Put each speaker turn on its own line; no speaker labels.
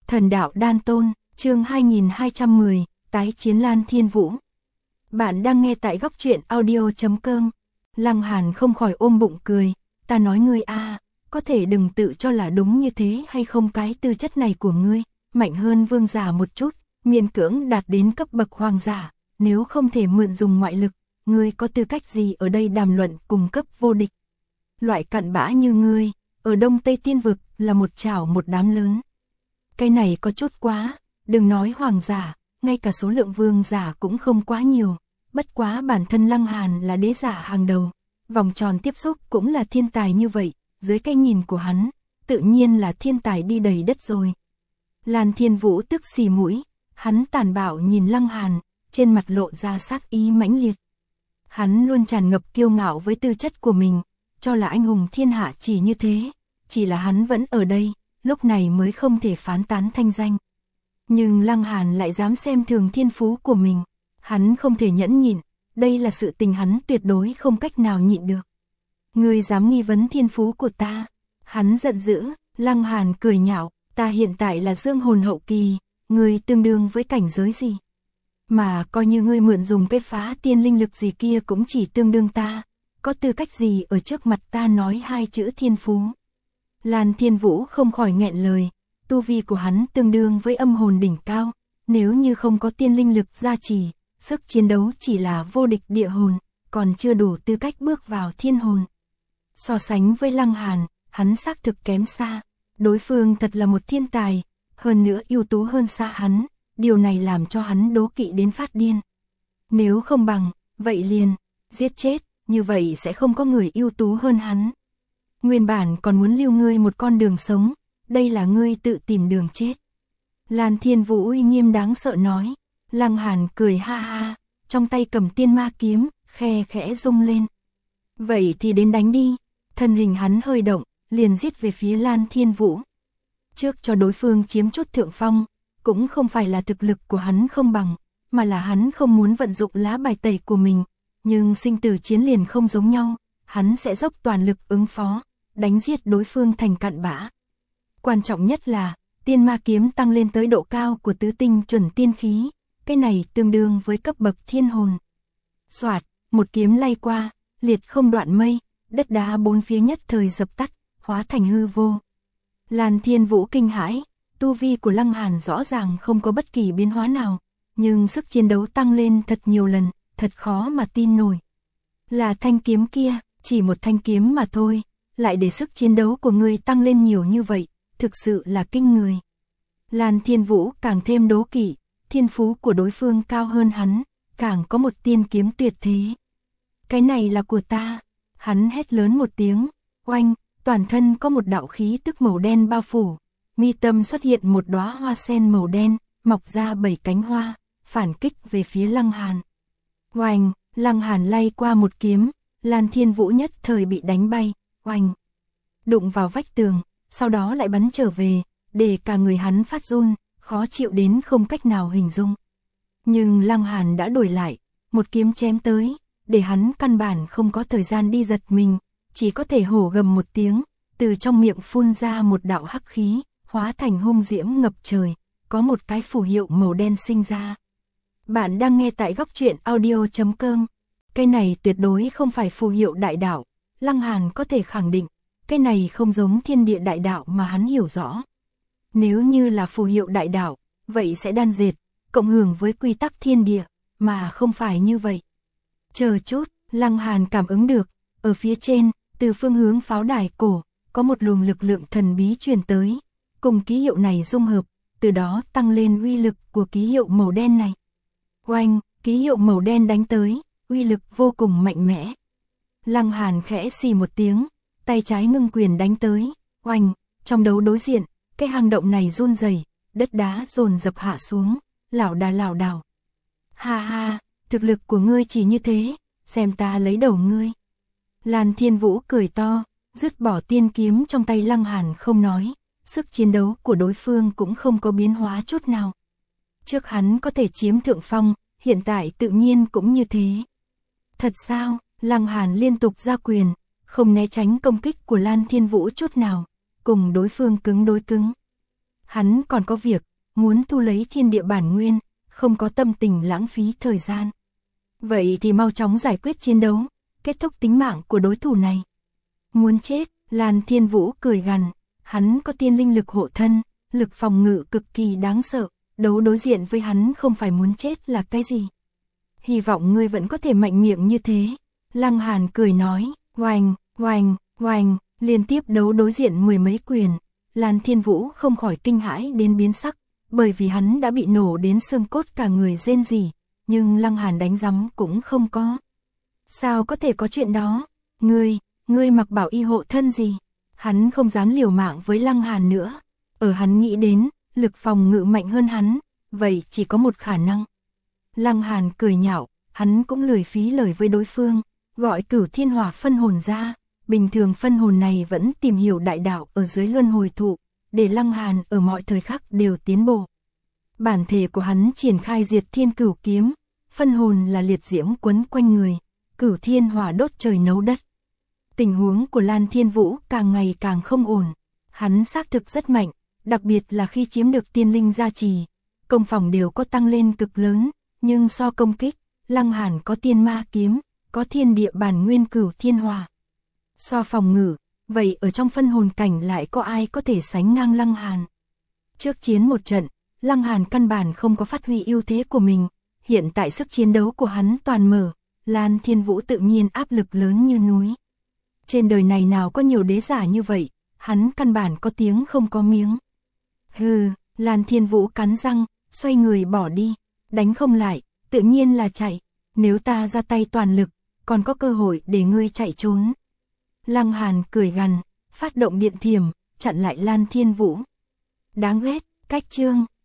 Thần đạo đan tôn, chương 2210, tái chiến Lan Thiên Vũ. Bạn đang nghe tại góc truyện audio.com. Lăng Hàn không khỏi ôm bụng cười, ta nói ngươi a, có thể đừng tự cho là đúng như thế hay không, cái tư chất này của ngươi, mạnh hơn vương giả một chút, miễn cưỡng đạt đến cấp bậc hoàng giả, nếu không thể mượn dùng ngoại lực, ngươi có tư cách gì ở đây đàm luận cùng cấp vô địch. Loại cặn bã như ngươi, ở Đông Tây Tiên Vực là một chảo một đám lớn. Cái này có chút quá, đừng nói hoàng giả, ngay cả số lượng vương giả cũng không quá nhiều, bất quá bản thân Lăng Hàn là đế giả hàng đầu, vòng tròn tiếp xúc cũng là thiên tài như vậy, dưới cái nhìn của hắn, tự nhiên là thiên tài đi đầy đất rồi. Lan Thiên Vũ tức xì mũi, hắn tàn bạo nhìn Lăng Hàn, trên mặt lộ ra sát ý mãnh liệt. Hắn luôn tràn ngập kiêu ngạo với tư chất của mình, cho là anh hùng thiên hạ chỉ như thế, chỉ là hắn vẫn ở đây, lúc này mới không thể phán tán thanh danh. Nhưng Lăng Hàn lại dám xem thường thiên phú của mình, hắn không thể nhẫn nhịn, đây là sự tình hắn tuyệt đối không cách nào nhịn được. Ngươi dám nghi vấn thiên phú của ta? Hắn giận dữ. Lăng Hàn cười nhạo, ta hiện tại là dương hồn hậu kỳ, ngươi tương đương với cảnh giới gì? Mà coi như ngươi mượn dùng cái phá tiên linh lực gì kia cũng chỉ tương đương ta, có tư cách gì ở trước mặt ta nói hai chữ thiên phú? Lan Thiên Vũ không khỏi nghẹn lời, tu vi của hắn tương đương với âm hồn đỉnh cao, nếu như không có tiên linh lực gia trì, sức chiến đấu chỉ là vô địch địa hồn, còn chưa đủ tư cách bước vào thiên hồn. So sánh với Lăng Hàn, hắn xác thực kém xa, đối phương thật là một thiên tài, hơn nữa ưu tú hơn xa hắn, điều này làm cho hắn đố kỵ đến phát điên. Nếu không bằng, vậy liền, giết chết, như vậy sẽ không có người ưu tú hơn hắn. Nguyên bản còn muốn lưu ngươi một con đường sống, đây là ngươi tự tìm đường chết. Lan Thiên Vũ uy nghiêm đáng sợ nói. Lăng Hàn cười ha ha, trong tay cầm tiên ma kiếm, khe khẽ rung lên. Vậy thì đến đánh đi. Thân hình hắn hơi động, liền giết về phía Lan Thiên Vũ. Trước cho đối phương chiếm chút thượng phong, cũng không phải là thực lực của hắn không bằng, mà là hắn không muốn vận dụng lá bài tẩy của mình. Nhưng sinh tử chiến liền không giống nhau, hắn sẽ dốc toàn lực ứng phó, đánh giết đối phương thành cặn bã. Quan trọng nhất là, tiên ma kiếm tăng lên tới độ cao của tứ tinh chuẩn tiên khí, cái này tương đương với cấp bậc thiên hồn. Soạt, một kiếm lay qua, liệt không đoạn mây, đất đá bốn phía nhất thời dập tắt, hóa thành hư vô. Lan Thiên Vũ kinh hãi, tu vi của Lăng Hàn rõ ràng không có bất kỳ biến hóa nào, nhưng sức chiến đấu tăng lên thật nhiều lần, thật khó mà tin nổi. Là thanh kiếm kia, chỉ một thanh kiếm mà thôi, lại để sức chiến đấu của ngươi tăng lên nhiều như vậy, thực sự là kinh người. Lan Thiên Vũ càng thêm đố kỵ, thiên phú của đối phương cao hơn hắn, càng có một tiên kiếm tuyệt thế. Cái này là của ta, hắn hét lớn một tiếng, oanh, toàn thân có một đạo khí tức màu đen bao phủ, mi tâm xuất hiện một đóa hoa sen màu đen, mọc ra 7 cánh hoa, phản kích về phía Lăng Hàn. Oanh, Lăng Hàn lay qua một kiếm, Lan Thiên Vũ nhất thời bị đánh bay, oanh, đụng vào vách tường, sau đó lại bắn trở về, để cả người hắn phát run, khó chịu đến không cách nào hình dung. Nhưng Lăng Hàn đã đổi lại, một kiếm chém tới, để hắn căn bản không có thời gian đi giật mình, chỉ có thể hổ gầm một tiếng, từ trong miệng phun ra một đạo hắc khí, hóa thành hung diễm ngập trời, có một cái phù hiệu màu đen sinh ra. Bạn đang nghe tại góc truyện audio.com. Cái này tuyệt đối không phải phù hiệu đại đạo, Lăng Hàn có thể khẳng định, cái này không giống thiên địa đại đạo mà hắn hiểu rõ. Nếu như là phù hiệu đại đạo, vậy sẽ đan dệt, cộng hưởng với quy tắc thiên địa, mà không phải như vậy. Chờ chút, Lăng Hàn cảm ứng được, ở phía trên, từ phương hướng pháo đài cổ, có một luồng lực lượng thần bí truyền tới, cùng ký hiệu này dung hợp, từ đó tăng lên uy lực của ký hiệu màu đen này. Oanh, ký hiệu màu đen đánh tới, uy lực vô cùng mạnh mẽ. Lăng Hàn khẽ xì một tiếng, tay trái ngưng quyền đánh tới, oanh, trong đấu đối diện, cái hang động này run rẩy, đất đá dồn dập hạ xuống, lảo đảo. Ha ha, thực lực của ngươi chỉ như thế, xem ta lấy đầu ngươi. Lan Thiên Vũ cười to, dứt bỏ tiên kiếm trong tay Lăng Hàn không nói, sức chiến đấu của đối phương cũng không có biến hóa chút nào. Trước hắn có thể chiếm thượng phong, hiện tại tự nhiên cũng như thế. Thật sao? Lăng Hàn liên tục ra quyền, không né tránh công kích của Lan Thiên Vũ chút nào, cùng đối phương cứng đối cứng. Hắn còn có việc, muốn thu lấy thiên địa bản nguyên, không có tâm tình lãng phí thời gian. Vậy thì mau chóng giải quyết chiến đấu, kết thúc tính mạng của đối thủ này. Muốn chết, Lan Thiên Vũ cười gằn, hắn có tiên linh lực hộ thân, lực phòng ngự cực kỳ đáng sợ, đấu đối diện với hắn không phải muốn chết là cái gì. Hy vọng ngươi vẫn có thể mạnh miệng như thế. Lăng Hàn cười nói, oành, oành, oành, liên tiếp đấu đối diện mười mấy quyền. Lan Thiên Vũ không khỏi kinh hãi đến biến sắc, bởi vì hắn đã bị nổ đến xương cốt cả người rên rỉ, nhưng Lăng Hàn đánh rắm cũng không có. Sao có thể có chuyện đó? Ngươi mặc bảo y hộ thân gì? Hắn không dám liều mạng với Lăng Hàn nữa. Ở hắn nghĩ đến, lực phòng ngự mạnh hơn hắn, vậy chỉ có một khả năng. Lăng Hàn cười nhạo, hắn cũng lười phí lời với đối phương, gọi Cửu Thiên Hỏa phân hồn ra. Bình thường phân hồn này vẫn tìm hiểu đại đạo ở dưới luân hồi thụ, để Lăng Hàn ở mọi thời khắc đều tiến bộ. Bản thể của hắn triển khai Diệt Thiên Cửu Kiếm, phân hồn là liệt diễm quấn quanh người, Cửu Thiên Hỏa đốt trời nấu đất. Tình huống của Lan Thiên Vũ càng ngày càng không ổn, hắn xác thực rất mạnh, đặc biệt là khi chiếm được tiên linh gia trì, công phòng đều có tăng lên cực lớn, nhưng so công kích, Lăng Hàn có tiên ma kiếm, có thiên địa bản nguyên Cửu Thiên Hỏa. So phòng ngự, vậy ở trong phân hồn cảnh lại có ai có thể sánh ngang Lăng Hàn? Trước chiến một trận, Lăng Hàn căn bản không có phát huy ưu thế của mình, hiện tại sức chiến đấu của hắn toàn mở, Lan Thiên Vũ tự nhiên áp lực lớn như núi. Trên đời này nào có nhiều đế giả như vậy, hắn căn bản có tiếng không có miếng. Hừ, Lan Thiên Vũ cắn răng, xoay người bỏ đi, đánh không lại, tự nhiên là chạy, nếu ta ra tay toàn lực, còn có cơ hội để ngươi chạy trốn. Lăng Hàn cười gằn, phát động điện thiểm, chặn lại Lan Thiên Vũ. Đáng ghét, cách chương.